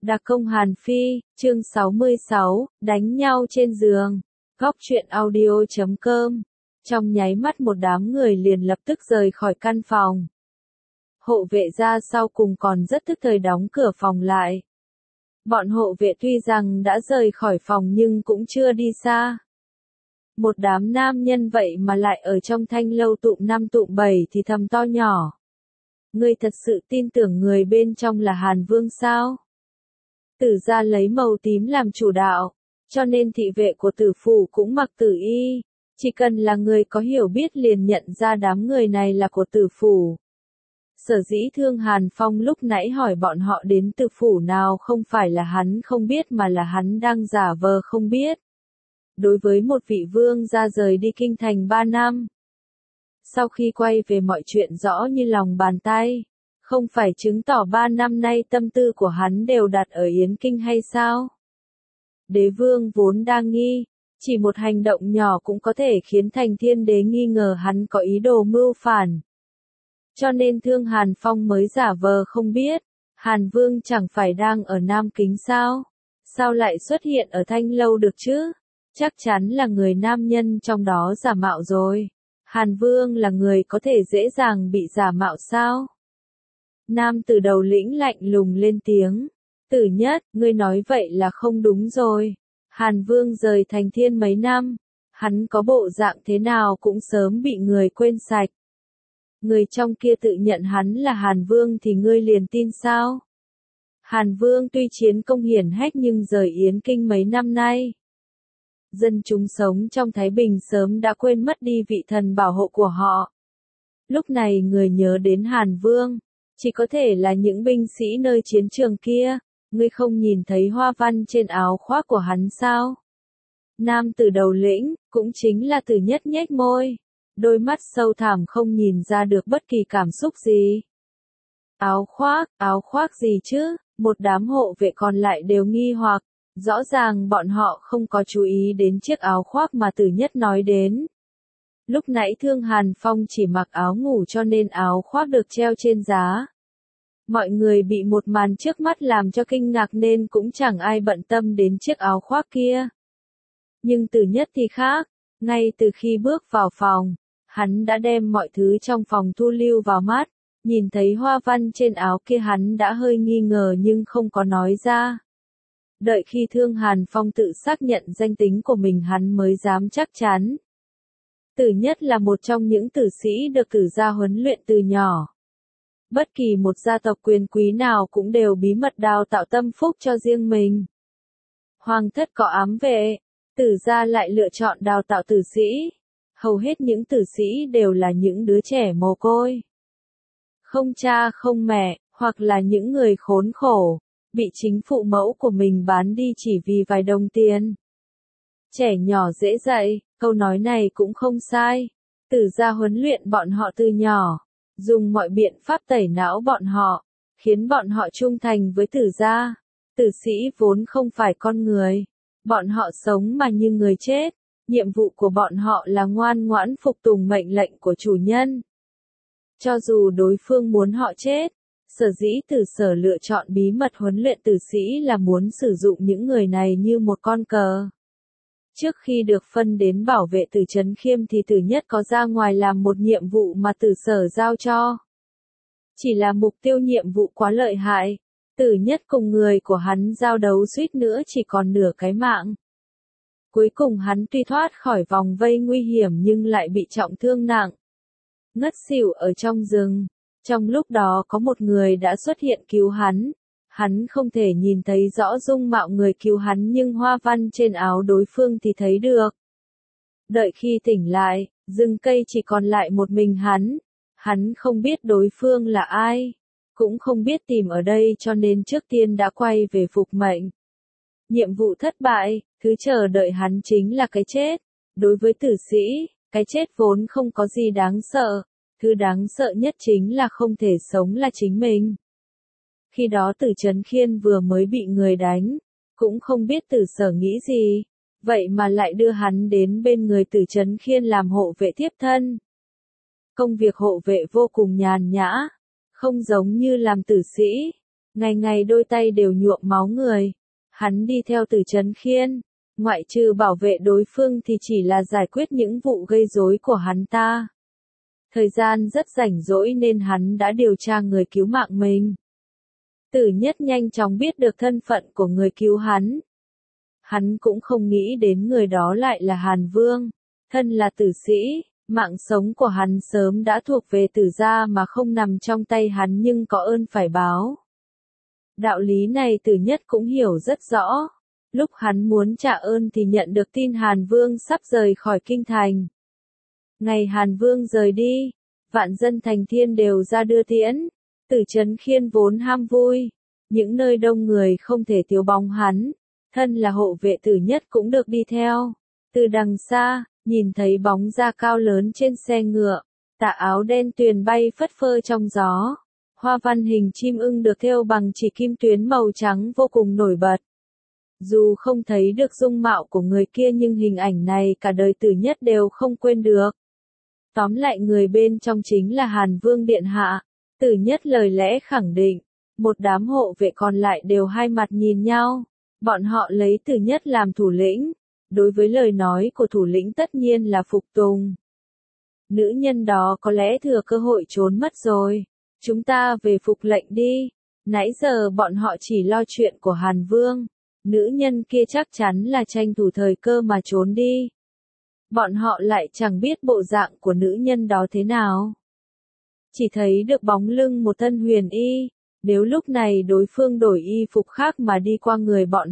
Đặc công Hàn Phi, chương 66, đánh nhau trên giường. Góc truyện audio.com. Trong nháy mắt một đám người liền lập tức rời khỏi căn phòng. Hộ vệ ra sau cùng còn rất tức thời đóng cửa phòng lại. Bọn hộ vệ tuy rằng đã rời khỏi phòng nhưng cũng chưa đi xa. Một đám nam nhân vậy mà lại ở trong thanh lâu tụm năm tụm bảy thì thầm to nhỏ. Ngươi thật sự tin tưởng người bên trong là Hàn Vương sao? Tử gia lấy màu tím làm chủ đạo, cho nên thị vệ của tử phủ cũng mặc tử y. Chỉ cần là người có hiểu biết liền nhận ra đám người này là của tử phủ. Sở dĩ Thương Hàn Phong lúc nãy hỏi bọn họ đến tử phủ nào không phải là hắn không biết mà là hắn đang giả vờ không biết. Đối với một vị vương gia rời đi kinh thành 3 năm. Sau khi quay về mọi chuyện rõ như lòng bàn tay, không phải chứng tỏ 3 năm nay tâm tư của hắn đều đặt ở Yến Kinh hay sao? Đế vương vốn đang nghi, chỉ một hành động nhỏ cũng có thể khiến Thành Thiên Đế nghi ngờ hắn có ý đồ mưu phản. Cho nên Thương Hàn Phong mới giả vờ không biết, Hàn Vương chẳng phải đang ở Nam Kính sao? Sao lại xuất hiện ở Thanh Lâu được chứ? Chắc chắn là người nam nhân trong đó giả mạo rồi. Hàn Vương là người có thể dễ dàng bị giả mạo sao? Nam tử đầu lĩnh lạnh lùng lên tiếng. Tử Nhất, ngươi nói vậy là không đúng rồi. Hàn Vương rời Thành Thiên mấy năm, hắn có bộ dạng thế nào cũng sớm bị người quên sạch. Người trong kia tự nhận hắn là Hàn Vương thì ngươi liền tin sao? Hàn Vương tuy chiến công hiển hách nhưng rời Yến Kinh mấy năm nay. Dân chúng sống trong Thái Bình sớm đã quên mất đi vị thần bảo hộ của họ. Lúc này người nhớ đến Hàn Vương, chỉ có thể là những binh sĩ nơi chiến trường kia. Ngươi không nhìn thấy hoa văn trên áo khoác của hắn sao? Nam tử đầu lĩnh, cũng chính là Tử Nhất nhếch môi. Đôi mắt sâu thẳm không nhìn ra được bất kỳ cảm xúc gì. Áo khoác gì chứ? Một đám hộ vệ còn lại đều nghi hoặc. Rõ ràng bọn họ không có chú ý đến chiếc áo khoác mà Tử Nhất nói đến. Lúc nãy Thương Hàn Phong chỉ mặc áo ngủ cho nên áo khoác được treo trên giá. Mọi người bị một màn trước mắt làm cho kinh ngạc nên cũng chẳng ai bận tâm đến chiếc áo khoác kia. Nhưng Tử Nhất thì khác, ngay từ khi bước vào phòng, hắn đã đem mọi thứ trong phòng thu lưu vào mắt, nhìn thấy hoa văn trên áo kia hắn đã hơi nghi ngờ nhưng không có nói ra. Đợi khi Thương Hàn Phong tự xác nhận danh tính của mình hắn mới dám chắc chắn. Tử Nhất là một trong những tử sĩ được cử ra huấn luyện từ nhỏ. Bất kỳ một gia tộc quyền quý nào cũng đều bí mật đào tạo tâm phúc cho riêng mình. Hoàng thất có ám vệ, tử gia lại lựa chọn đào tạo tử sĩ. Hầu hết những tử sĩ đều là những đứa trẻ mồ côi. Không cha không mẹ, hoặc là những người khốn khổ, bị chính phụ mẫu của mình bán đi chỉ vì vài đồng tiền. Trẻ nhỏ dễ dạy, câu nói này cũng không sai. Tử gia huấn luyện bọn họ từ nhỏ. Dùng mọi biện pháp tẩy não bọn họ, khiến bọn họ trung thành với tử gia. Tử sĩ vốn không phải con người. Bọn họ sống mà như người chết. Nhiệm vụ của bọn họ là ngoan ngoãn phục tùng mệnh lệnh của chủ nhân. Cho dù đối phương muốn họ chết, sở dĩ Tử Sở lựa chọn bí mật huấn luyện tử sĩ là muốn sử dụng những người này như một con cờ. Trước khi được phân đến bảo vệ Tử Trấn Khiêm thì Tử Nhất có ra ngoài làm một nhiệm vụ mà Tử Sở giao cho. Chỉ là mục tiêu nhiệm vụ quá lợi hại, Tử Nhất cùng người của hắn giao đấu suýt nữa chỉ còn nửa cái mạng. Cuối cùng hắn tuy thoát khỏi vòng vây nguy hiểm nhưng lại bị trọng thương nặng. Ngất xỉu ở trong rừng. Trong lúc đó có một người đã xuất hiện cứu hắn. Hắn không thể nhìn thấy rõ dung mạo người cứu hắn nhưng hoa văn trên áo đối phương thì thấy được. Đợi khi tỉnh lại, rừng cây chỉ còn lại một mình hắn. Hắn không biết đối phương là ai, cũng không biết tìm ở đây cho nên trước tiên đã quay về phục mệnh. Nhiệm vụ thất bại, thứ chờ đợi hắn chính là cái chết. Đối với tử sĩ, cái chết vốn không có gì đáng sợ. Thứ đáng sợ nhất chính là không thể sống là chính mình. Khi đó Tử Trấn Khiên vừa mới bị người đánh, cũng không biết Tử Sở nghĩ gì, vậy mà lại đưa hắn đến bên người Tử Trấn Khiên làm hộ vệ tiếp thân. Công việc hộ vệ vô cùng nhàn nhã, không giống như làm tử sĩ. Ngày ngày đôi tay đều nhuộm máu người. Hắn đi theo Từ Chấn Khiên, ngoại trừ bảo vệ đối phương thì chỉ là giải quyết những vụ gây rối của hắn ta. Thời gian rất rảnh rỗi nên hắn đã điều tra người cứu mạng mình. Tử Nhất nhanh chóng biết được thân phận của người cứu hắn. Hắn cũng không nghĩ đến người đó lại là Hàn Vương. Thân là tử sĩ, mạng sống của hắn sớm đã thuộc về Tử gia mà không nằm trong tay hắn, nhưng có ơn phải báo. Đạo lý này Tử Nhất cũng hiểu rất rõ. Lúc hắn muốn trả ơn thì nhận được tin Hàn Vương sắp rời khỏi kinh thành. Ngày Hàn Vương rời đi, vạn dân thành thiên đều ra đưa tiễn. Tử Chấn Khiên vốn ham vui, những nơi đông người không thể thiếu bóng hắn. Thân là hộ vệ Tử Nhất cũng được đi theo. Từ đằng xa, nhìn thấy bóng da cao lớn trên xe ngựa, tà áo đen tuyền bay phất phơ trong gió. Hoa văn hình chim ưng được thêu bằng chỉ kim tuyến màu trắng vô cùng nổi bật. Dù không thấy được dung mạo của người kia nhưng hình ảnh này cả đời Tử Nhất đều không quên được. Tóm lại người bên trong chính là Hàn Vương điện hạ. Tử Nhất lời lẽ khẳng định. Một đám hộ vệ còn lại đều hai mặt nhìn nhau. Bọn họ lấy Tử Nhất làm thủ lĩnh. Đối với lời nói của thủ lĩnh tất nhiên là phục tùng. Nữ nhân đó có lẽ thừa cơ hội trốn mất rồi. Chúng ta về phục lệnh đi. Nãy giờ bọn họ chỉ lo chuyện của Hàn Vương. Nữ nhân kia chắc chắn là tranh thủ thời cơ mà trốn đi. Bọn họ lại chẳng biết bộ dạng của nữ nhân đó thế nào. Chỉ thấy được bóng lưng một thân huyền y. Nếu lúc này đối phương đổi y phục khác mà đi qua người bọn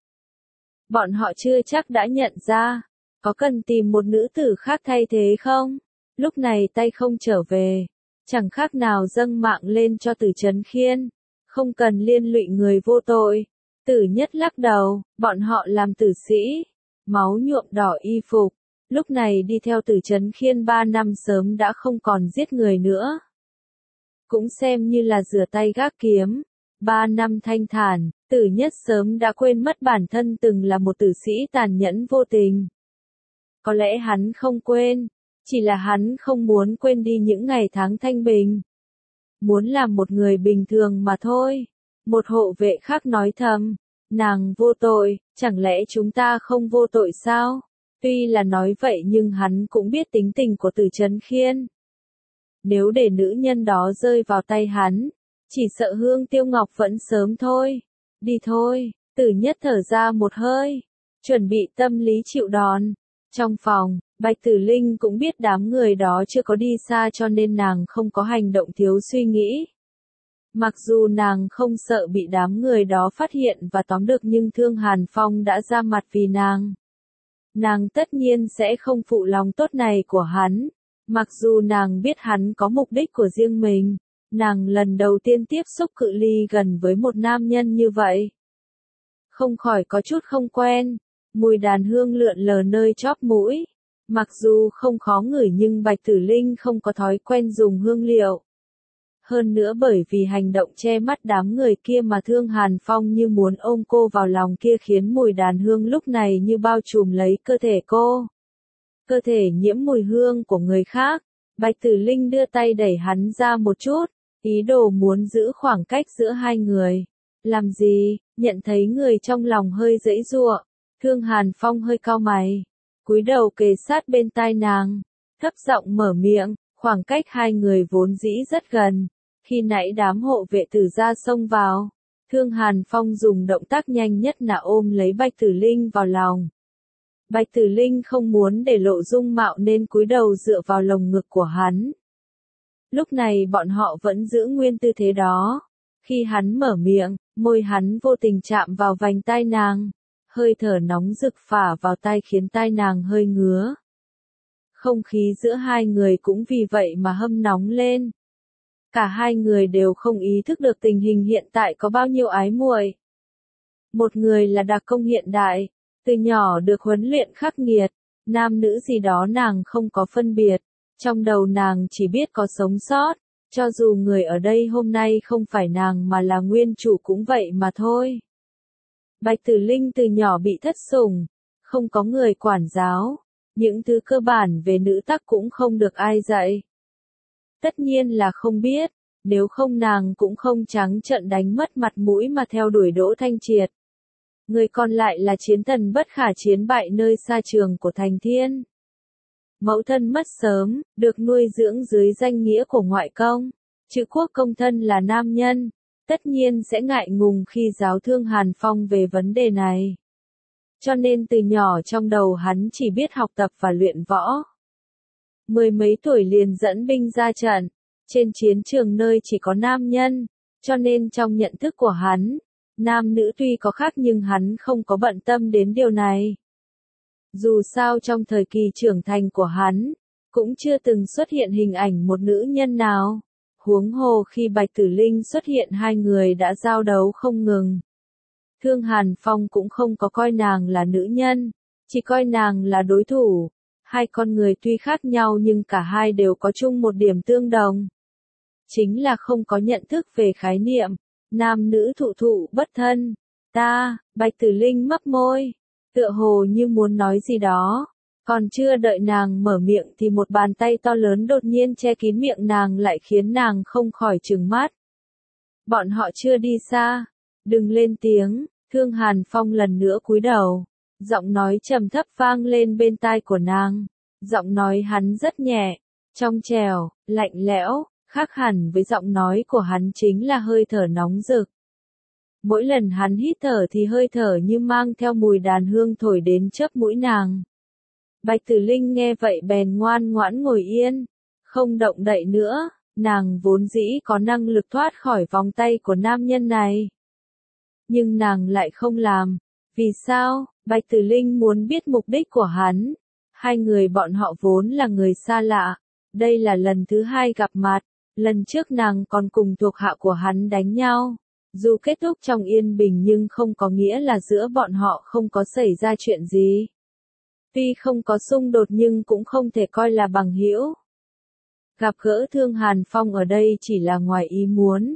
họ chưa chắc đã nhận ra. Có cần tìm một nữ tử khác thay thế không? Lúc này tay không trở về. Chẳng khác nào dâng mạng lên cho Tử Chấn Khiên. Không cần liên lụy người vô tội. Tử Nhất lắc đầu, bọn họ làm tử sĩ. Máu nhuộm đỏ y phục. Lúc này đi theo Tử Chấn Khiên 3 năm sớm đã không còn giết người nữa. Cũng xem như là rửa tay gác kiếm. 3 năm thanh thản, Tử Nhất sớm đã quên mất bản thân từng là một tử sĩ tàn nhẫn vô tình. Có lẽ hắn không quên, chỉ là hắn không muốn quên đi những ngày tháng thanh bình. Muốn làm một người bình thường mà thôi. Một hộ vệ khác nói thầm, nàng vô tội, chẳng lẽ chúng ta không vô tội sao? Tuy là nói vậy nhưng hắn cũng biết tính tình của Tử Chấn Khiên. Nếu để nữ nhân đó rơi vào tay hắn, chỉ sợ Hương Tiêu Ngọc vẫn sớm thôi. Đi thôi, Tử Nhất thở ra một hơi, chuẩn bị tâm lý chịu đòn. Trong phòng, Bạch Tử Linh cũng biết đám người đó chưa có đi xa cho nên nàng không có hành động thiếu suy nghĩ. Mặc dù nàng không sợ bị đám người đó phát hiện và tóm được nhưng Thương Hàn Phong đã ra mặt vì nàng. Nàng tất nhiên sẽ không phụ lòng tốt này của hắn. Mặc dù nàng biết hắn có mục đích của riêng mình, nàng lần đầu tiên tiếp xúc cự ly gần với một nam nhân như vậy. Không khỏi có chút không quen, mùi đàn hương lượn lờ nơi chóp mũi. Mặc dù không khó ngửi nhưng Bạch Tử Linh không có thói quen dùng hương liệu. Hơn nữa bởi vì hành động che mắt đám người kia mà Thương Hàn Phong như muốn ôm cô vào lòng kia khiến mùi đàn hương lúc này như bao trùm lấy cơ thể cô. Cơ thể nhiễm mùi hương của người khác, Bạch Tử Linh đưa tay đẩy hắn ra một chút, ý đồ muốn giữ khoảng cách giữa hai người. Làm gì? Nhận thấy người trong lòng hơi giãy giụa, Thương Hàn Phong hơi cau mày, cúi đầu kề sát bên tai nàng, thấp giọng mở miệng, khoảng cách hai người vốn dĩ rất gần. Khi nãy đám hộ vệ Tử gia xông vào, Thương Hàn Phong dùng động tác nhanh nhất là ôm lấy Bạch Tử Linh vào lòng. Bạch Tử Linh không muốn để lộ dung mạo nên cúi đầu dựa vào lồng ngực của hắn. Lúc này bọn họ vẫn giữ nguyên tư thế đó. Khi hắn mở miệng, môi hắn vô tình chạm vào vành tai nàng. Hơi thở nóng rực phả vào tai khiến tai nàng hơi ngứa. Không khí giữa hai người cũng vì vậy mà hâm nóng lên. Cả hai người đều không ý thức được tình hình hiện tại có bao nhiêu ái muội. Một người là đặc công hiện đại, từ nhỏ được huấn luyện khắc nghiệt, nam nữ gì đó nàng không có phân biệt, trong đầu nàng chỉ biết có sống sót, cho dù người ở đây hôm nay không phải nàng mà là nguyên chủ cũng vậy mà thôi. Bạch Tử Linh từ nhỏ bị thất sủng, không có người quản giáo, những thứ cơ bản về nữ tắc cũng không được ai dạy. Tất nhiên là không biết, nếu không nàng cũng không trắng trợn đánh mất mặt mũi mà theo đuổi Đỗ Thanh Triệt. Người còn lại là chiến thần bất khả chiến bại nơi xa trường của Thành Thiên. Mẫu thân mất sớm, được nuôi dưỡng dưới danh nghĩa của ngoại công. Chữ quốc công thân là nam nhân, tất nhiên sẽ ngại ngùng khi giáo thương Hàn Phong về vấn đề này. Cho nên từ nhỏ trong đầu hắn chỉ biết học tập và luyện võ. Mười mấy tuổi liền dẫn binh ra trận, trên chiến trường nơi chỉ có nam nhân, cho nên trong nhận thức của hắn, nam nữ tuy có khác nhưng hắn không có bận tâm đến điều này. Dù sao trong thời kỳ trưởng thành của hắn, cũng chưa từng xuất hiện hình ảnh một nữ nhân nào. Huống hồ khi Bạch Tử Linh xuất hiện hai người đã giao đấu không ngừng. Thương Hàn Phong cũng không có coi nàng là nữ nhân, chỉ coi nàng là đối thủ. Hai con người tuy khác nhau nhưng cả hai đều có chung một điểm tương đồng. Chính là không có nhận thức về khái niệm, nam nữ thụ thụ bất thân. Bạch Tử Linh mấp môi, tựa hồ như muốn nói gì đó. Còn chưa đợi nàng mở miệng thì một bàn tay to lớn đột nhiên che kín miệng nàng lại khiến nàng không khỏi trừng mắt. Bọn họ chưa đi xa, đừng lên tiếng. Thương Hàn Phong lần nữa cúi đầu, giọng nói trầm thấp vang lên bên tai của nàng. Giọng nói hắn rất nhẹ, trong trẻo, lạnh lẽo, khác hẳn với giọng nói của hắn chính là hơi thở nóng rực. Mỗi lần hắn hít thở thì hơi thở như mang theo mùi đàn hương thổi đến chớp mũi nàng. Bạch Tử Linh nghe vậy bèn ngoan ngoãn ngồi yên, không động đậy nữa, nàng vốn dĩ có năng lực thoát khỏi vòng tay của nam nhân này. Nhưng nàng lại không làm. Vì sao? Bạch Tử Linh muốn biết mục đích của hắn. Hai người bọn họ vốn là người xa lạ. Đây là lần thứ hai gặp mặt. Lần trước nàng còn cùng thuộc hạ của hắn đánh nhau. Dù kết thúc trong yên bình nhưng không có nghĩa là giữa bọn họ không có xảy ra chuyện gì. Tuy không có xung đột nhưng cũng không thể coi là bằng hữu. Gặp gỡ Thương Hàn Phong ở đây chỉ là ngoài ý muốn.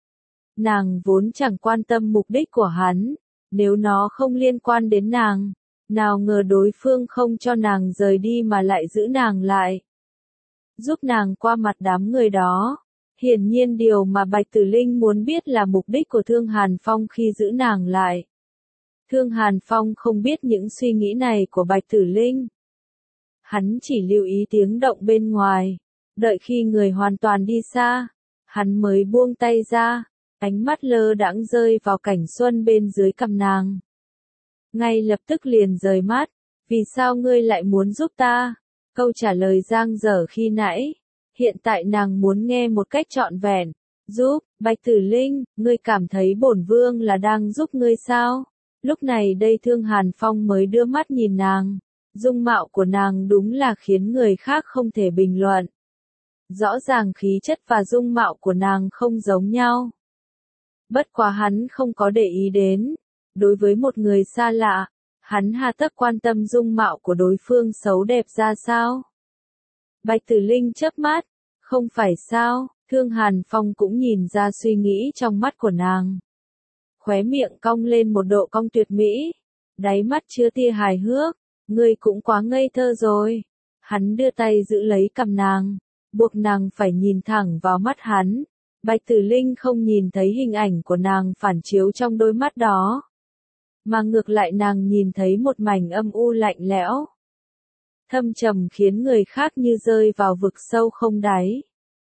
Nàng vốn chẳng quan tâm mục đích của hắn, nếu nó không liên quan đến nàng, nào ngờ đối phương không cho nàng rời đi mà lại giữ nàng lại. Giúp nàng qua mặt đám người đó. Hiển nhiên điều mà Bạch Tử Linh muốn biết là mục đích của Thương Hàn Phong khi giữ nàng lại. Thương Hàn Phong không biết những suy nghĩ này của Bạch Tử Linh. Hắn chỉ lưu ý tiếng động bên ngoài, đợi khi người hoàn toàn đi xa, hắn mới buông tay ra, ánh mắt lơ đãng rơi vào cảnh xuân bên dưới cằm nàng. Ngay lập tức liền rời mắt, vì sao ngươi lại muốn giúp ta? Câu trả lời dang dở khi nãy, hiện tại nàng muốn nghe một cách trọn vẹn. Giúp, Bạch Tử Linh, ngươi cảm thấy bổn vương là đang giúp ngươi sao? Lúc này đây Thương Hàn Phong mới đưa mắt nhìn nàng. Dung mạo của nàng đúng là khiến người khác không thể bình luận. Rõ ràng khí chất và dung mạo của nàng không giống nhau. Bất quá hắn không có để ý đến. Đối với một người xa lạ, hắn hà tất quan tâm dung mạo của đối phương xấu đẹp ra sao? Bạch Tử Linh chớp mắt, không phải sao? Thương Hàn Phong cũng nhìn ra suy nghĩ trong mắt của nàng. Khóe miệng cong lên một độ cong tuyệt mỹ, đáy mắt chứa tia hài hước, ngươi cũng quá ngây thơ rồi. Hắn đưa tay giữ lấy cằm nàng, buộc nàng phải nhìn thẳng vào mắt hắn. Bạch Tử Linh không nhìn thấy hình ảnh của nàng phản chiếu trong đôi mắt đó, mà ngược lại nàng nhìn thấy một mảnh âm u lạnh lẽo, thâm trầm khiến người khác như rơi vào vực sâu không đáy.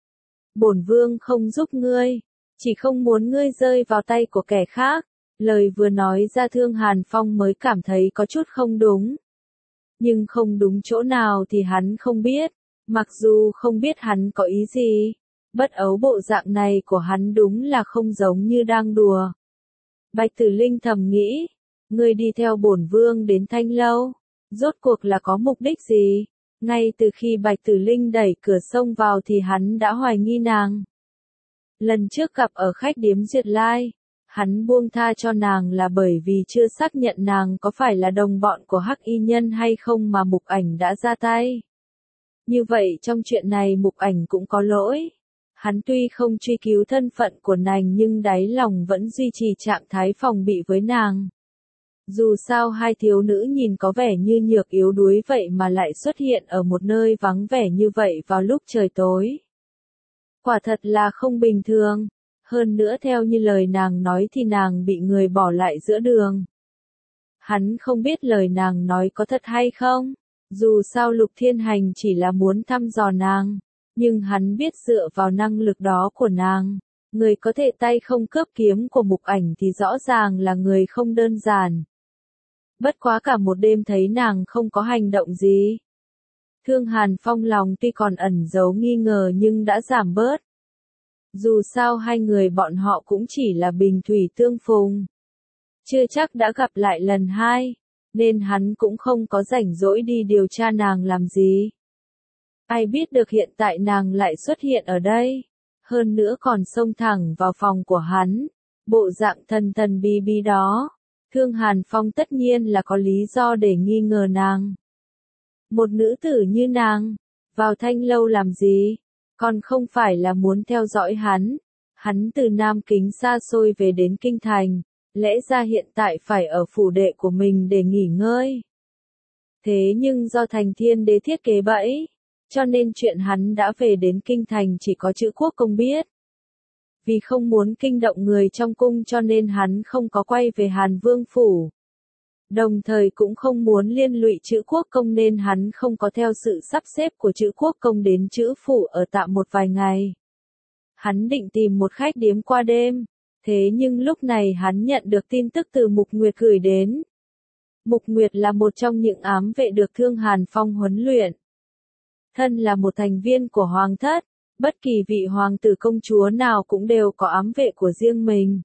Bổn vương không giúp ngươi, chỉ không muốn ngươi rơi vào tay của kẻ khác. Lời vừa nói ra Thương Hàn Phong mới cảm thấy có chút không đúng. Nhưng không đúng chỗ nào thì hắn không biết, mặc dù không biết hắn có ý gì. Bất ấu bộ dạng này của hắn đúng là không giống như đang đùa. Bạch Tử Linh thầm nghĩ, ngươi đi theo bổn vương đến Thanh Lâu, rốt cuộc là có mục đích gì? Ngay từ khi Bạch Tử Linh đẩy cửa xông vào thì hắn đã hoài nghi nàng. Lần trước gặp ở khách điếm Duyệt Lai, hắn buông tha cho nàng là bởi vì chưa xác nhận nàng có phải là đồng bọn của Hắc Y Nhân hay không mà Mục Ảnh đã ra tay. Như vậy trong chuyện này Mục Ảnh cũng có lỗi. Hắn tuy không truy cứu thân phận của nàng nhưng đáy lòng vẫn duy trì trạng thái phòng bị với nàng. Dù sao hai thiếu nữ nhìn có vẻ như nhược yếu đuối vậy mà lại xuất hiện ở một nơi vắng vẻ như vậy vào lúc trời tối. Quả thật là không bình thường. Hơn nữa theo như lời nàng nói thì nàng bị người bỏ lại giữa đường. Hắn không biết lời nàng nói có thật hay không. Dù sao Lục Thiên Hành chỉ là muốn thăm dò nàng. Nhưng hắn biết dựa vào năng lực đó của nàng. Người có thể tay không cướp kiếm của Mục Ảnh thì rõ ràng là người không đơn giản. Bất quá cả một đêm thấy nàng không có hành động gì. Thương Hàn Phong lòng tuy còn ẩn giấu nghi ngờ nhưng đã giảm bớt. Dù sao hai người bọn họ cũng chỉ là bình thủy tương phùng. Chưa chắc đã gặp lại lần hai, nên hắn cũng không có rảnh rỗi đi điều tra nàng làm gì. Ai biết được hiện tại nàng lại xuất hiện ở đây, hơn nữa còn xông thẳng vào phòng của hắn, bộ dạng thần thần bí bí đó. Thương Hàn Phong tất nhiên là có lý do để nghi ngờ nàng. Một nữ tử như nàng, vào Thanh Lâu làm gì? Còn không phải là muốn theo dõi hắn. Hắn từ Nam Kính xa xôi về đến Kinh Thành, lẽ ra hiện tại phải ở phủ đệ của mình để nghỉ ngơi. Thế nhưng do Thành Thiên Đế thiết kế bẫy, cho nên chuyện hắn đã về đến Kinh Thành chỉ có Chữ Quốc Công biết. Vì không muốn kinh động người trong cung cho nên hắn không có quay về Hàn Vương phủ. Đồng thời cũng không muốn liên lụy Chữ Quốc Công nên hắn không có theo sự sắp xếp của Chữ Quốc Công đến Chữ phủ ở tạm một vài ngày. Hắn định tìm một khách điếm qua đêm, thế nhưng lúc này hắn nhận được tin tức từ Mục Nguyệt gửi đến. Mục Nguyệt là một trong những ám vệ được Thương Hàn Phong huấn luyện. Thân là một thành viên của Hoàng thất, bất kỳ vị hoàng tử công chúa nào cũng đều có ám vệ của riêng mình.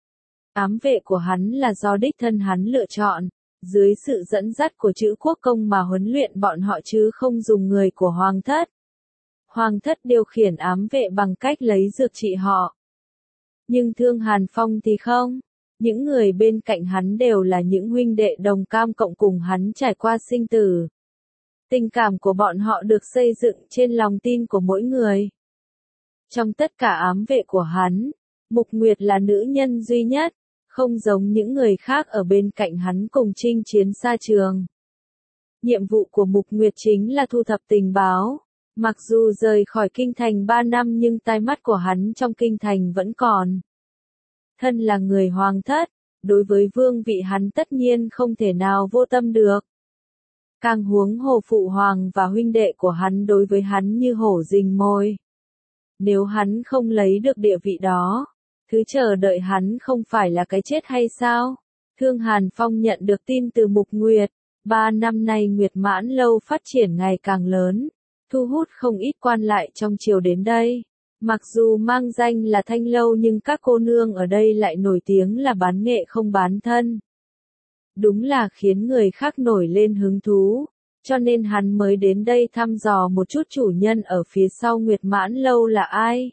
Ám vệ của hắn là do đích thân hắn lựa chọn, dưới sự dẫn dắt của Chữ Quốc Công mà huấn luyện bọn họ chứ không dùng người của Hoàng thất. Hoàng thất điều khiển ám vệ bằng cách lấy dược trị họ. Nhưng Thương Hàn Phong thì không. Những người bên cạnh hắn đều là những huynh đệ đồng cam cộng cùng hắn trải qua sinh tử. Tình cảm của bọn họ được xây dựng trên lòng tin của mỗi người. Trong tất cả ám vệ của hắn, Mục Nguyệt là nữ nhân duy nhất, không giống những người khác ở bên cạnh hắn cùng chinh chiến xa trường. Nhiệm vụ của Mục Nguyệt chính là thu thập tình báo. Mặc dù rời khỏi Kinh Thành 3 năm nhưng tai mắt của hắn trong Kinh Thành vẫn còn. Thân là người Hoàng thất, đối với vương vị hắn tất nhiên không thể nào vô tâm được. Càng huống hồ phụ hoàng và huynh đệ của hắn đối với hắn như hổ rình mồi. Nếu hắn không lấy được địa vị đó, thứ chờ đợi hắn không phải là cái chết hay sao? Thương Hàn Phong nhận được tin từ Mục Nguyệt, 3 năm nay Nguyệt Mãn Lâu phát triển ngày càng lớn, thu hút không ít quan lại trong triều đến đây. Mặc dù mang danh là Thanh Lâu nhưng các cô nương ở đây lại nổi tiếng là bán nghệ không bán thân. Đúng là khiến người khác nổi lên hứng thú, cho nên hắn mới đến đây thăm dò một chút chủ nhân ở phía sau Nguyệt Mãn Lâu là ai.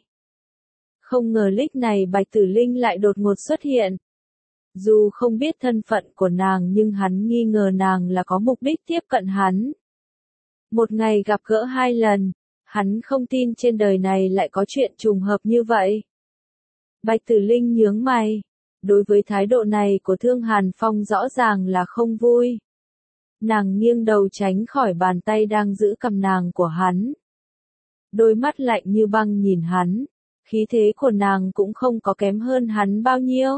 Không ngờ lúc này Bạch Tử Linh lại đột ngột xuất hiện. Dù không biết thân phận của nàng nhưng hắn nghi ngờ nàng là có mục đích tiếp cận hắn. Một ngày gặp gỡ 2 lần, hắn không tin trên đời này lại có chuyện trùng hợp như vậy. Bạch Tử Linh nhướng mày. Đối với thái độ này của Thương Hàn Phong rõ ràng là không vui. Nàng nghiêng đầu tránh khỏi bàn tay đang giữ cầm nàng của hắn. Đôi mắt lạnh như băng nhìn hắn, khí thế của nàng cũng không có kém hơn hắn bao nhiêu.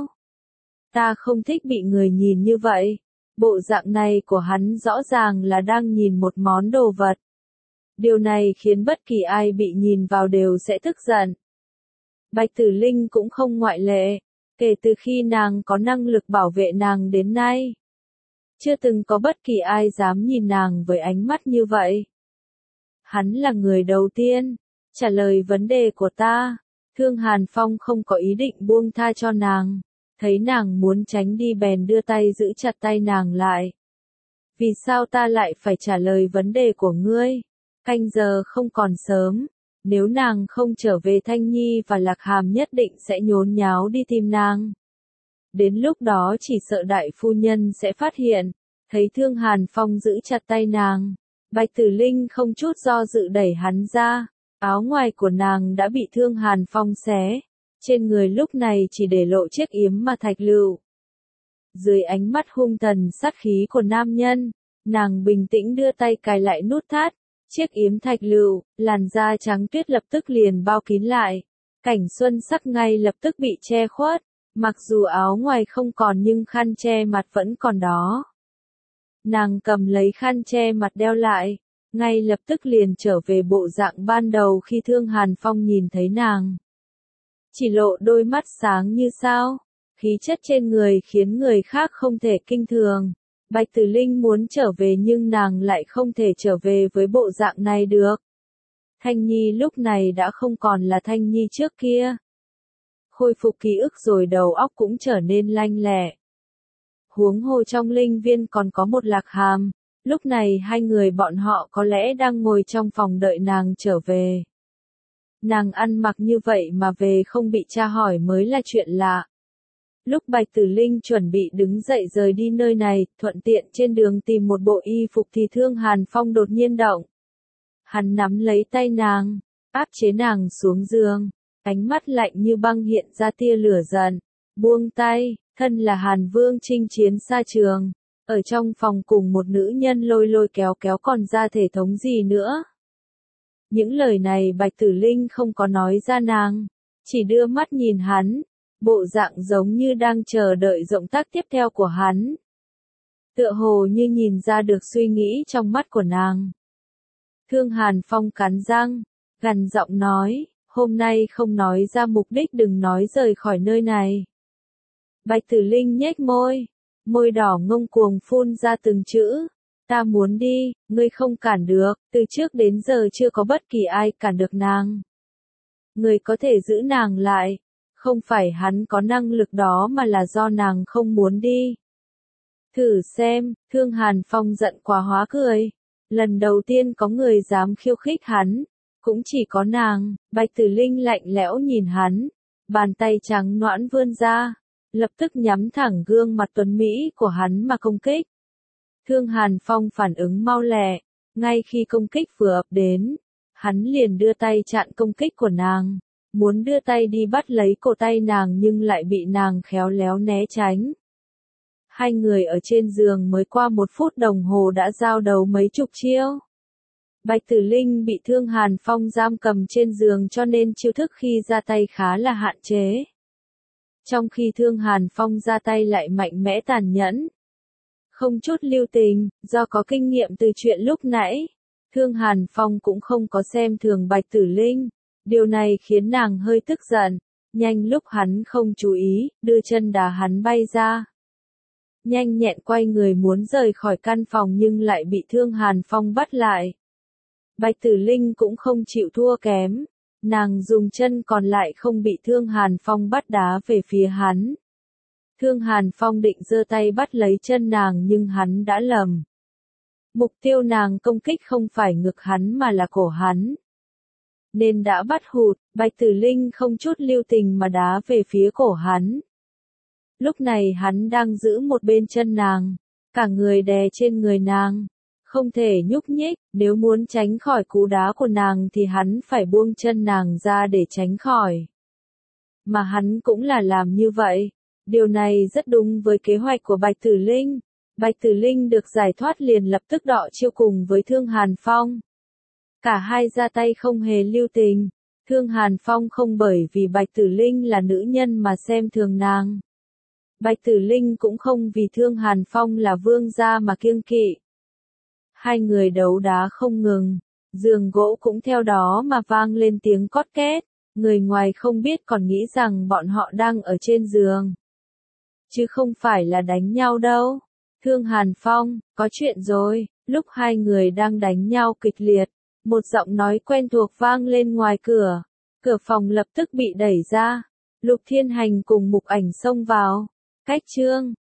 Ta không thích bị người nhìn như vậy. Bộ dạng này của hắn rõ ràng là đang nhìn một món đồ vật. Điều này khiến bất kỳ ai bị nhìn vào đều sẽ tức giận. Bạch Tử Linh cũng không ngoại lệ. Kể từ khi nàng có năng lực bảo vệ nàng đến nay, chưa từng có bất kỳ ai dám nhìn nàng với ánh mắt như vậy. Hắn là người đầu tiên trả lời vấn đề của ta. Thương Hàn Phong không có ý định buông tha cho nàng, thấy nàng muốn tránh đi bèn đưa tay giữ chặt tay nàng lại. Vì sao ta lại phải trả lời vấn đề của ngươi? Canh giờ không còn sớm. Nếu nàng không trở về Thanh Nhi và Lạc Hàm nhất định sẽ nhốn nháo đi tìm nàng. Đến lúc đó chỉ sợ đại phu nhân sẽ phát hiện. Thấy Thương Hàn Phong giữ chặt tay nàng, Bạch Tử Linh không chút do dự đẩy hắn ra. Áo ngoài của nàng đã bị Thương Hàn Phong xé. Trên người lúc này chỉ để lộ chiếc yếm mà thạch lựu. Dưới ánh mắt hung tàn sát khí của nam nhân, nàng bình tĩnh đưa tay cài lại nút thắt. Chiếc yếm thạch lựu, làn da trắng tuyết lập tức liền bao kín lại. Cảnh Xuân Sắc ngay lập tức bị che khuất, mặc dù áo ngoài không còn nhưng khăn che mặt vẫn còn đó. Nàng cầm lấy khăn che mặt đeo lại, ngay lập tức liền trở về bộ dạng ban đầu khi Thương Hàn Phong nhìn thấy nàng. Chỉ lộ đôi mắt sáng như sao, khí chất trên người khiến người khác không thể kinh thường. Bạch Tử Linh muốn trở về nhưng nàng lại không thể trở về với bộ dạng này được. Thanh Nhi lúc này đã không còn là Thanh Nhi trước kia. Khôi phục ký ức rồi đầu óc cũng trở nên lanh lẹ. Huống hồ trong linh viên còn có một Lạc Hàm, lúc này hai người bọn họ có lẽ đang ngồi trong phòng đợi nàng trở về. Nàng ăn mặc như vậy mà về không bị tra hỏi mới là chuyện lạ. Lúc Bạch Tử Linh chuẩn bị đứng dậy rời đi nơi này, thuận tiện trên đường tìm một bộ y phục thì Thương Hàn Phong đột nhiên động. Hắn nắm lấy tay nàng, áp chế nàng xuống giường, ánh mắt lạnh như băng hiện ra tia lửa giận. Buông tay, thân là Hàn Vương chinh chiến xa trường, ở trong phòng cùng một nữ nhân lôi lôi kéo kéo còn ra thể thống gì nữa. Những lời này Bạch Tử Linh không có nói ra nàng, chỉ đưa mắt nhìn hắn, bộ dạng giống như đang chờ đợi động tác tiếp theo của hắn. Tựa hồ như nhìn ra được suy nghĩ trong mắt của nàng. Thương Hàn Phong cắn răng, gằn giọng nói, hôm nay không nói ra mục đích đừng nói rời khỏi nơi này. Bạch Tử Linh nhếch môi, môi đỏ ngông cuồng phun ra từng chữ. Ta muốn đi, ngươi không cản được, từ trước đến giờ chưa có bất kỳ ai cản được nàng. Ngươi có thể giữ nàng lại, không phải hắn có năng lực đó mà là do nàng không muốn đi. Thử xem, Thương Hàn Phong giận quá hóa cười. Lần đầu tiên có người dám khiêu khích hắn, cũng chỉ có nàng. Bạch Tử Linh lạnh lẽo nhìn hắn, bàn tay trắng nõn vươn ra, lập tức nhắm thẳng gương mặt tuấn mỹ của hắn mà công kích. Thương Hàn Phong phản ứng mau lẹ, ngay khi công kích vừa ập đến, hắn liền đưa tay chặn công kích của nàng, muốn đưa tay đi bắt lấy cổ tay nàng nhưng lại bị nàng khéo léo né tránh. Hai người ở trên giường mới qua 1 phút đồng hồ đã giao đấu mấy chục chiêu. Bạch Tử Linh bị Thương Hàn Phong giam cầm trên giường cho nên chiêu thức khi ra tay khá là hạn chế. Trong khi Thương Hàn Phong ra tay lại mạnh mẽ tàn nhẫn, không chút lưu tình, do có kinh nghiệm từ chuyện lúc nãy, Thương Hàn Phong cũng không có xem thường Bạch Tử Linh, điều này khiến nàng hơi tức giận, nhanh lúc hắn không chú ý, đưa chân đá hắn bay ra. Nhanh nhẹn quay người muốn rời khỏi căn phòng nhưng lại bị Thương Hàn Phong bắt lại. Bạch Tử Linh cũng không chịu thua kém, nàng dùng chân còn lại không bị Thương Hàn Phong bắt đá về phía hắn. Thương Hàn Phong định giơ tay bắt lấy chân nàng nhưng hắn đã lầm. Mục tiêu nàng công kích không phải ngực hắn mà là cổ hắn. Nên đã bắt hụt, Bạch Tử Linh không chút lưu tình mà đá về phía cổ hắn. Lúc này hắn đang giữ một bên chân nàng, cả người đè trên người nàng, không thể nhúc nhích, nếu muốn tránh khỏi cú đá của nàng thì hắn phải buông chân nàng ra để tránh khỏi. Mà hắn cũng là làm như vậy. Điều này rất đúng với kế hoạch của Bạch Tử Linh. Bạch Tử Linh được giải thoát liền lập tức đọ chiêu cùng với Thương Hàn Phong. Cả hai ra tay không hề lưu tình. Thương Hàn Phong không bởi vì Bạch Tử Linh là nữ nhân mà xem thường nàng. Bạch Tử Linh cũng không vì Thương Hàn Phong là vương gia mà kiêng kỵ. Hai người đấu đá không ngừng, giường gỗ cũng theo đó mà vang lên tiếng cót két. Người ngoài không biết còn nghĩ rằng bọn họ đang ở trên giường. Chứ không phải là đánh nhau đâu. Thương Hàn Phong, có chuyện rồi. Lúc hai người đang đánh nhau kịch liệt, một giọng nói quen thuộc vang lên ngoài cửa. Cửa phòng lập tức bị đẩy ra. Lục Thiên Hành cùng Mục Ảnh xông vào. Cách chương